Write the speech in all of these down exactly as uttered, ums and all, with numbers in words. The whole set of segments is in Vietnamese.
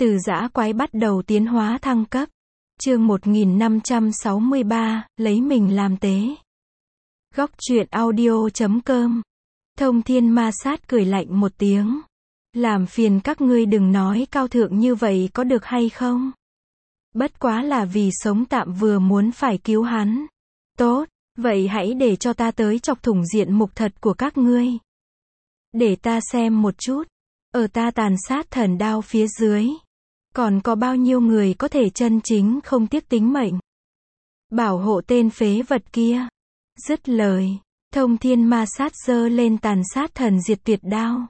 Từ dã quái bắt đầu tiến hóa thăng cấp. Chương một nghìn năm trăm sáu mươi ba, lấy mình làm tế. Góc truyện audio chấm com. Thông Thiên Ma Sát cười lạnh một tiếng. Làm phiền các ngươi đừng nói cao thượng như vậy có được hay không? Bất quá là vì sống tạm vừa muốn phải cứu hắn. Tốt, vậy hãy để cho ta tới chọc thủng diện mục thật của các ngươi. Để ta xem một chút. Ở ta tàn sát thần đao phía dưới. Còn có bao nhiêu người có thể chân chính không tiếc tính mệnh. Bảo hộ tên phế vật kia. Dứt lời. Thông Thiên Ma Sát giơ lên tàn sát thần diệt tuyệt đao.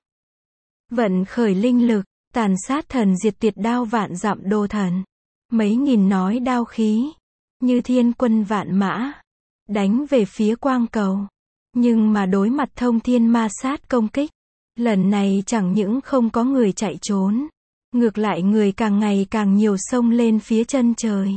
Vận khởi linh lực. Tàn sát thần diệt tuyệt đao vạn dặm đô thần. Mấy nghìn nói đao khí. Như thiên quân vạn mã. Đánh về phía quang cầu. Nhưng mà đối mặt Thông Thiên Ma Sát công kích. Lần này chẳng những không có người chạy trốn. Ngược lại người càng ngày càng nhiều xông lên phía chân trời.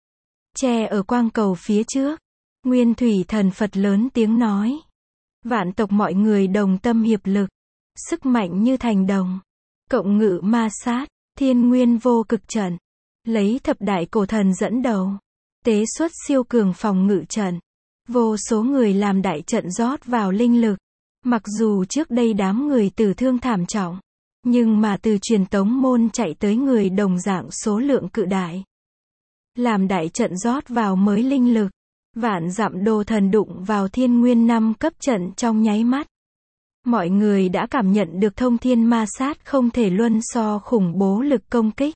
Che ở quang cầu phía trước. Nguyên Thủy Thần Phật lớn tiếng nói. Vạn tộc mọi người đồng tâm hiệp lực. Sức mạnh như thành đồng. Cộng ngự ma sát. Thiên nguyên vô cực trận. Lấy thập đại cổ thần dẫn đầu. Tế xuất siêu cường phòng ngự trận. Vô số người làm đại trận rót vào linh lực. Mặc dù trước đây đám người tử thương thảm trọng. Nhưng mà từ truyền tống môn chạy tới người đồng dạng số lượng cự đại. Làm đại trận rót vào mới linh lực. Vạn dặm đô thần đụng vào thiên nguyên năm cấp trận trong nháy mắt. Mọi người đã cảm nhận được Thông Thiên Ma Sát không thể luân so khủng bố lực công kích.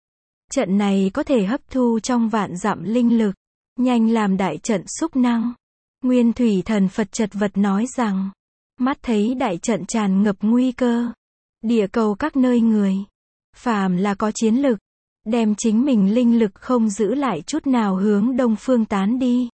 Trận này có thể hấp thu trong vạn dặm linh lực. Nhanh làm đại trận xúc năng. Nguyên Thủy Thần Phật chật vật nói rằng. Mắt thấy đại trận tràn ngập nguy cơ. Địa cầu các nơi người. Phàm là có chiến lực. Đem chính mình linh lực không giữ lại chút nào hướng đông phương tán đi.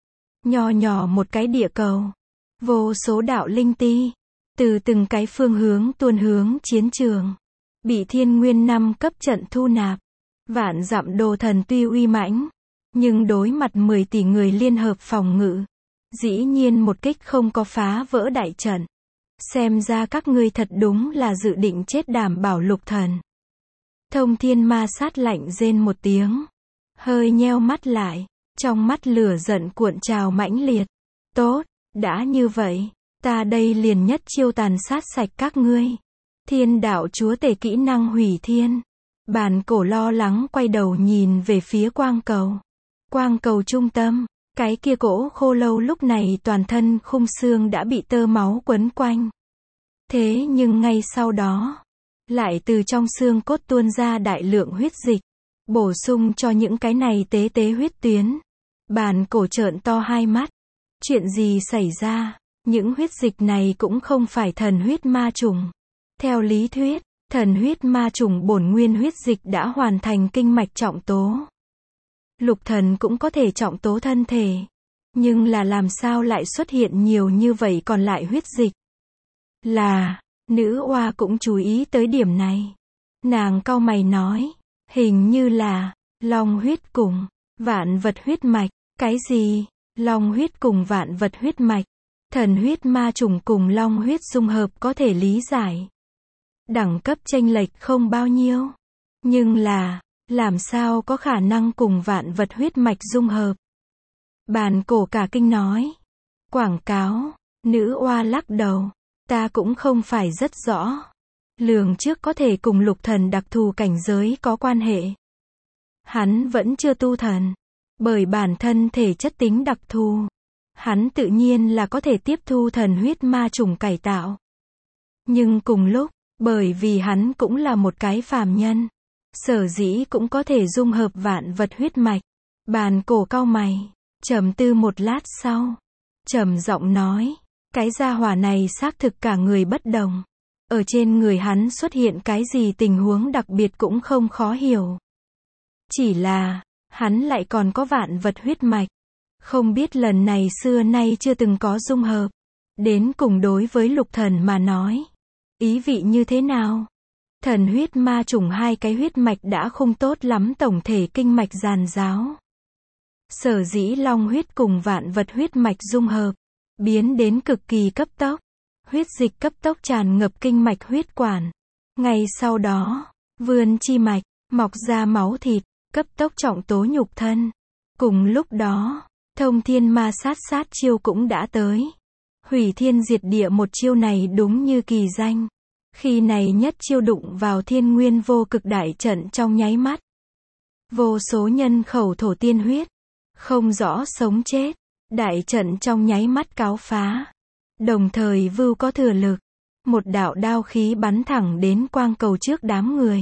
Nho nhỏ một cái địa cầu. Vô số đạo linh ti. Từ từng cái phương hướng tuôn hướng chiến trường. Bị thiên nguyên năm cấp trận thu nạp. Vạn dặm đồ thần tuy uy mãnh. Nhưng đối mặt mười tỷ người liên hợp phòng ngự. Dĩ nhiên một kích không có phá vỡ đại trận. Xem ra các ngươi thật đúng là dự định chết đảm bảo lục thần. Thông Thiên Ma Sát lạnh rên một tiếng. Hơi nheo mắt lại. Trong mắt lửa giận cuộn trào mãnh liệt. Tốt, đã như vậy. Ta đây liền nhất chiêu tàn sát sạch các ngươi. Thiên đạo chúa tể kỹ năng hủy thiên. Bàn cổ lo lắng quay đầu nhìn về phía quang cầu. Quang cầu trung tâm. Cái kia cỗ khô lâu lúc này toàn thân khung xương đã bị tơ máu quấn quanh. Thế nhưng ngay sau đó, lại từ trong xương cốt tuôn ra đại lượng huyết dịch, bổ sung cho những cái này tế tế huyết tuyến. Bàn cổ trợn to hai mắt. Chuyện gì xảy ra? Những huyết dịch này cũng không phải thần huyết ma trùng. Theo lý thuyết, thần huyết ma trùng bổn nguyên huyết dịch đã hoàn thành kinh mạch trọng tố. Lục thần cũng có thể trọng tố thân thể. Nhưng là làm sao lại xuất hiện nhiều như vậy còn lại huyết dịch? Là, nữ oa cũng chú ý tới điểm này. Nàng cau mày nói, hình như là, long huyết cùng, vạn vật huyết mạch. Cái gì? Long huyết cùng vạn vật huyết mạch. Thần huyết ma trùng cùng long huyết dung hợp có thể lý giải. Đẳng cấp chênh lệch không bao nhiêu. Nhưng là, làm sao có khả năng cùng vạn vật huyết mạch dung hợp? Bàn cổ cả kinh nói. Quảng cáo. Nữ oa lắc đầu. Ta cũng không phải rất rõ. Lường trước có thể cùng lục thần đặc thù cảnh giới có quan hệ. Hắn vẫn chưa tu thần. Bởi bản thân thể chất tính đặc thù. Hắn tự nhiên là có thể tiếp thu thần huyết ma trùng cải tạo. Nhưng cùng lúc, bởi vì hắn cũng là một cái phàm nhân. Sở dĩ cũng có thể dung hợp vạn vật huyết mạch. Bàn cổ cau mày. Trầm tư một lát sau. Trầm giọng nói. Cái gia hỏa này xác thực cả người bất đồng. Ở trên người hắn xuất hiện cái gì tình huống đặc biệt cũng không khó hiểu. Chỉ là, hắn lại còn có vạn vật huyết mạch. Không biết lần này xưa nay chưa từng có dung hợp. Đến cùng đối với lục thần mà nói. Ý vị như thế nào? Thần huyết ma trùng hai cái huyết mạch đã không tốt lắm tổng thể kinh mạch giàn giáo. Sở dĩ long huyết cùng vạn vật huyết mạch dung hợp. Biến đến cực kỳ cấp tốc. Huyết dịch cấp tốc tràn ngập kinh mạch huyết quản. Ngay sau đó, vươn chi mạch, mọc ra máu thịt, cấp tốc trọng tố nhục thân. Cùng lúc đó, thông thiên ma sát sát chiêu cũng đã tới. Hủy thiên diệt địa một chiêu này đúng như kỳ danh. Khi này nhất chiêu đụng vào thiên nguyên vô cực đại trận trong nháy mắt. Vô số nhân khẩu thổ tiên huyết, không rõ sống chết, đại trận trong nháy mắt cáo phá. Đồng thời vưu có thừa lực, một đạo đao khí bắn thẳng đến quang cầu trước đám người.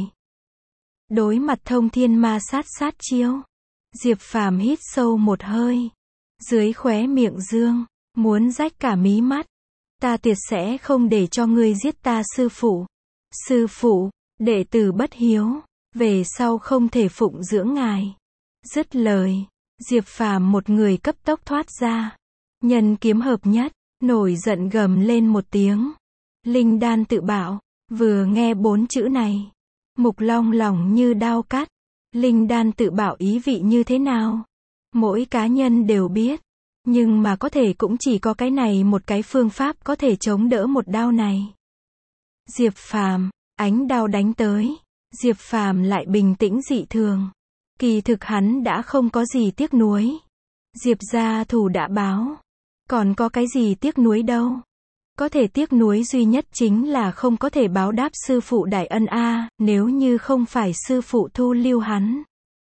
Đối mặt thông thiên ma sát sát chiêu, Diệp Phàm hít sâu một hơi, dưới khóe miệng dương, muốn rách cả mí mắt. Ta tuyệt sẽ không để cho ngươi giết ta sư phụ. Sư phụ, đệ tử bất hiếu, về sau không thể phụng dưỡng ngài. Dứt lời, Diệp Phàm một người cấp tốc thoát ra. Nhân kiếm hợp nhất, nổi giận gầm lên một tiếng. Linh đan tự bảo, vừa nghe bốn chữ này. Mục Long lòng như đao cắt. Linh đan tự bảo ý vị như thế nào? Mỗi cá nhân đều biết. Nhưng mà có thể cũng chỉ có cái này một cái phương pháp có thể chống đỡ một đao này. Diệp Phàm, ánh đao đánh tới. Diệp Phàm lại bình tĩnh dị thường. Kỳ thực hắn đã không có gì tiếc nuối. Diệp gia thù đã báo. Còn có cái gì tiếc nuối đâu. Có thể tiếc nuối duy nhất chính là không có thể báo đáp sư phụ đại ân a, nếu như không phải sư phụ thu lưu hắn.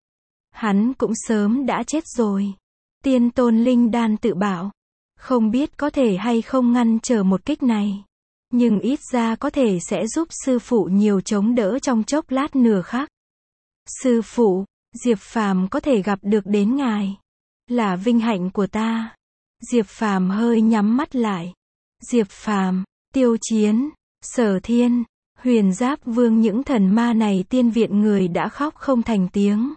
Hắn cũng sớm đã chết rồi. Tiên tôn linh đan tự bảo. Không biết có thể hay không ngăn trở một kích này. Nhưng ít ra có thể sẽ giúp sư phụ nhiều chống đỡ trong chốc lát nửa khắc. Sư phụ, Diệp Phàm có thể gặp được đến ngài. Là vinh hạnh của ta. Diệp Phàm hơi nhắm mắt lại. Diệp Phàm, Tiêu Chiến, Sở Thiên, Huyền Giáp Vương những thần ma này tiên viện người đã khóc không thành tiếng.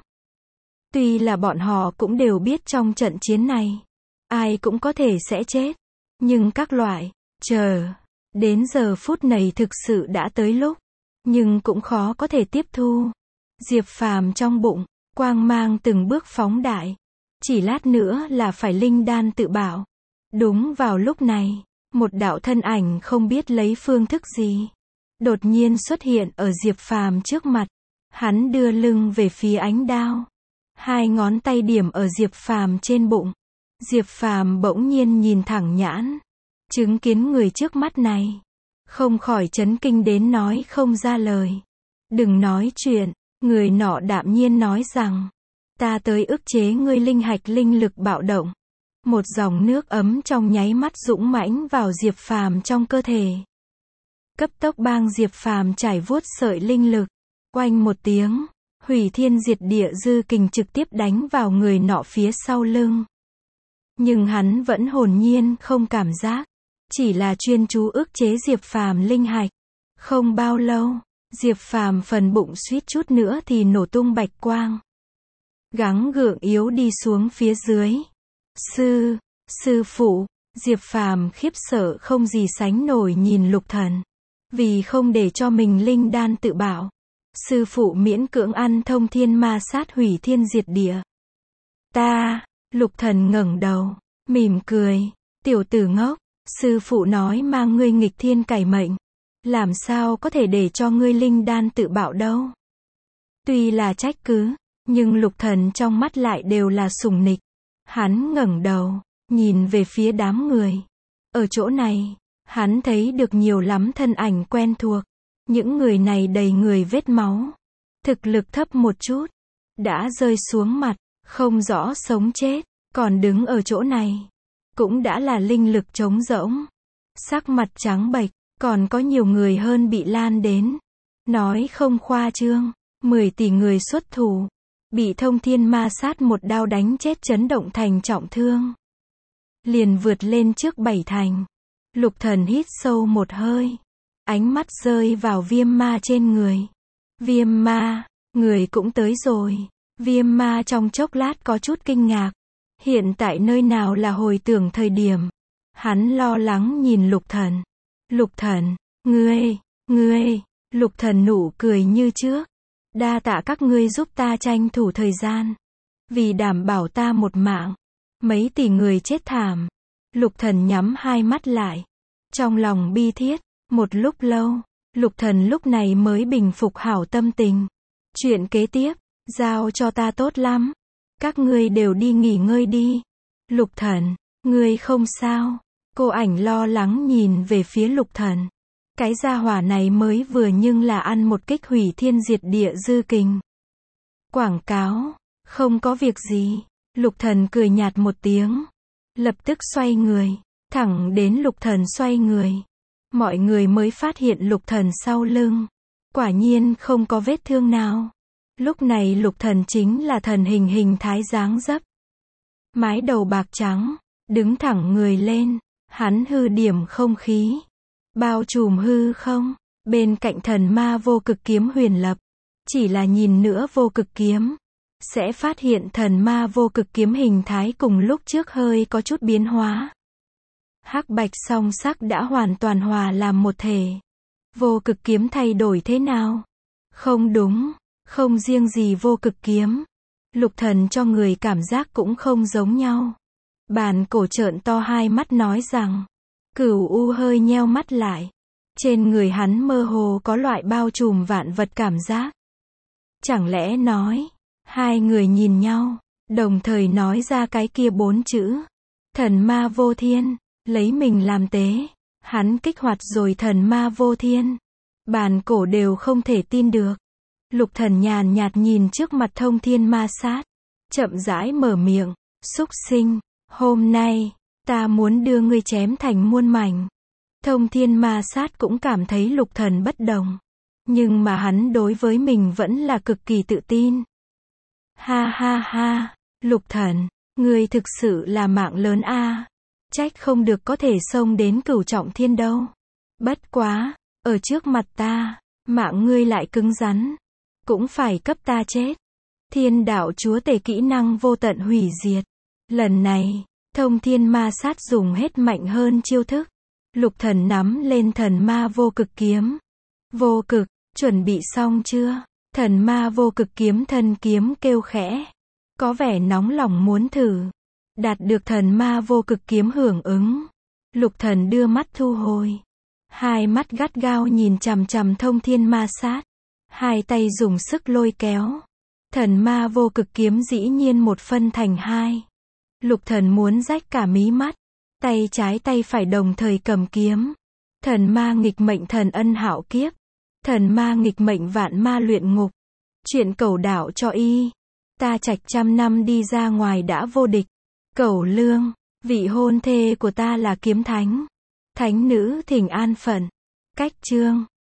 Tuy là bọn họ cũng đều biết trong trận chiến này, ai cũng có thể sẽ chết. Nhưng các loại, chờ, đến giờ phút này thực sự đã tới lúc. Nhưng cũng khó có thể tiếp thu. Diệp Phàm trong bụng, quang mang từng bước phóng đại. Chỉ lát nữa là phải linh đan tự bảo. Đúng vào lúc này, một đạo thân ảnh không biết lấy phương thức gì. Đột nhiên xuất hiện ở Diệp Phàm trước mặt. Hắn đưa lưng về phía ánh đao. Hai ngón tay điểm ở Diệp Phàm trên bụng. Diệp Phàm bỗng nhiên nhìn thẳng nhãn. Chứng kiến người trước mắt này. Không khỏi chấn kinh đến nói không ra lời. Đừng nói chuyện, người nọ đạm nhiên nói rằng. Ta tới ức chế ngươi linh hạch linh lực bạo động. Một dòng nước ấm trong nháy mắt dũng mãnh vào Diệp Phàm trong cơ thể. Cấp tốc bang Diệp Phàm trải vuốt sợi linh lực. Oanh một tiếng, hủy thiên diệt địa dư kình trực tiếp đánh vào người nọ phía sau lưng. Nhưng hắn vẫn hồn nhiên không cảm giác, chỉ là chuyên chú ức chế Diệp Phàm linh hạch. Không bao lâu, Diệp Phàm phần bụng suýt chút nữa thì nổ tung bạch quang. Gắng gượng yếu đi xuống phía dưới. Sư, sư phụ, Diệp Phàm khiếp sợ không gì sánh nổi nhìn Lục Thần. Vì không để cho mình linh đan tự bảo, sư phụ miễn cưỡng ăn thông thiên ma sát hủy thiên diệt địa. Ta, Lục Thần ngẩng đầu, mỉm cười, tiểu tử ngốc, sư phụ nói mang ngươi nghịch thiên cải mệnh, làm sao có thể để cho ngươi linh đan tự bảo đâu. Tuy là trách cứ, nhưng Lục Thần trong mắt lại đều là sủng nịch. Hắn ngẩng đầu, nhìn về phía đám người. Ở chỗ này, hắn thấy được nhiều lắm thân ảnh quen thuộc. Những người này đầy người vết máu. Thực lực thấp một chút. Đã rơi xuống mặt, không rõ sống chết. Còn đứng ở chỗ này. Cũng đã là linh lực trống rỗng. Sắc mặt trắng bệch, còn có nhiều người hơn bị lan đến. Nói không khoa trương, mười tỷ người xuất thủ. Bị thông thiên ma sát một đao đánh chết chấn động thành trọng thương. Liền vượt lên trước bảy thành. Lục Thần hít sâu một hơi. Ánh mắt rơi vào viêm ma trên người. Viêm ma, người cũng tới rồi. Viêm ma trong chốc lát có chút kinh ngạc. Hiện tại nơi nào là hồi tưởng thời điểm. Hắn lo lắng nhìn Lục Thần. Lục Thần, ngươi, ngươi, Lục Thần nụ cười như trước. Đa tạ các ngươi giúp ta tranh thủ thời gian. Vì đảm bảo ta một mạng. Mấy tỷ người chết thảm. Lục Thần nhắm hai mắt lại. Trong lòng bi thiết. Một lúc lâu, Lục Thần lúc này mới bình phục hảo tâm tình. Chuyện kế tiếp, giao cho ta tốt lắm. Các ngươi đều đi nghỉ ngơi đi. Lục Thần, ngươi không sao. Cô ảnh lo lắng nhìn về phía Lục Thần. Cái gia hỏa này mới vừa nhưng là ăn một kích hủy thiên diệt địa dư kình. Quảng cáo, không có việc gì. Lục Thần cười nhạt một tiếng. Lập tức xoay người. Thẳng đến Lục Thần xoay người. Mọi người mới phát hiện Lục Thần sau lưng. Quả nhiên không có vết thương nào. Lúc này Lục Thần chính là thần hình hình thái dáng dấp. Mái đầu bạc trắng, đứng thẳng người lên, hắn hư điểm không khí. Bao trùm hư không, bên cạnh thần ma vô cực kiếm huyền lập. Chỉ là nhìn nữa vô cực kiếm, sẽ phát hiện thần ma vô cực kiếm hình thái cùng lúc trước hơi có chút biến hóa. Hắc bạch song sắc đã hoàn toàn hòa làm một thể. Vô cực kiếm thay đổi thế nào? Không đúng, không riêng gì vô cực kiếm. Lục Thần cho người cảm giác cũng không giống nhau. Bàn cổ trợn to hai mắt nói rằng, Cửu U hơi nheo mắt lại. Trên người hắn mơ hồ có loại bao trùm vạn vật cảm giác. Chẳng lẽ nói, hai người nhìn nhau, đồng thời nói ra cái kia bốn chữ. Thần ma vô thiên, lấy mình làm tế. Hắn kích hoạt rồi thần ma vô thiên. Bàn cổ đều không thể tin được. Lục Thần nhàn nhạt nhìn trước mặt thông thiên ma sát. Chậm rãi mở miệng, súc sinh, hôm nay, ta muốn đưa ngươi chém thành muôn mảnh. Thông thiên ma sát cũng cảm thấy Lục Thần bất đồng. Nhưng mà hắn đối với mình vẫn là cực kỳ tự tin. Ha ha ha, Lục Thần, ngươi thực sự là mạng lớn a. Trách không được có thể xông đến cửu trọng thiên đâu. Bất quá, ở trước mặt ta, mạng ngươi lại cứng rắn. Cũng phải cấp ta chết. Thiên đạo chúa tể kỹ năng vô tận hủy diệt. Lần này, thông thiên ma sát dùng hết mạnh hơn chiêu thức. Lục Thần nắm lên thần ma vô cực kiếm. Vô cực, chuẩn bị xong chưa? Thần ma vô cực kiếm thân kiếm kêu khẽ. Có vẻ nóng lòng muốn thử. Đạt được thần ma vô cực kiếm hưởng ứng. Lục Thần đưa mắt thu hồi. Hai mắt gắt gao nhìn chằm chằm thông thiên ma sát. Hai tay dùng sức lôi kéo. Thần ma vô cực kiếm dĩ nhiên một phân thành hai. Lục Thần muốn rách cả mí mắt. Tay trái tay phải đồng thời cầm kiếm. Thần ma nghịch mệnh thần ân hạo kiếp. Thần ma nghịch mệnh vạn ma luyện ngục. Chuyện cẩu đạo cho y. Ta trạch trăm năm đi ra ngoài đã vô địch. Cẩu lương, vị hôn thê của ta là kiếm thánh. Thánh nữ thỉnh an phận. Cách chương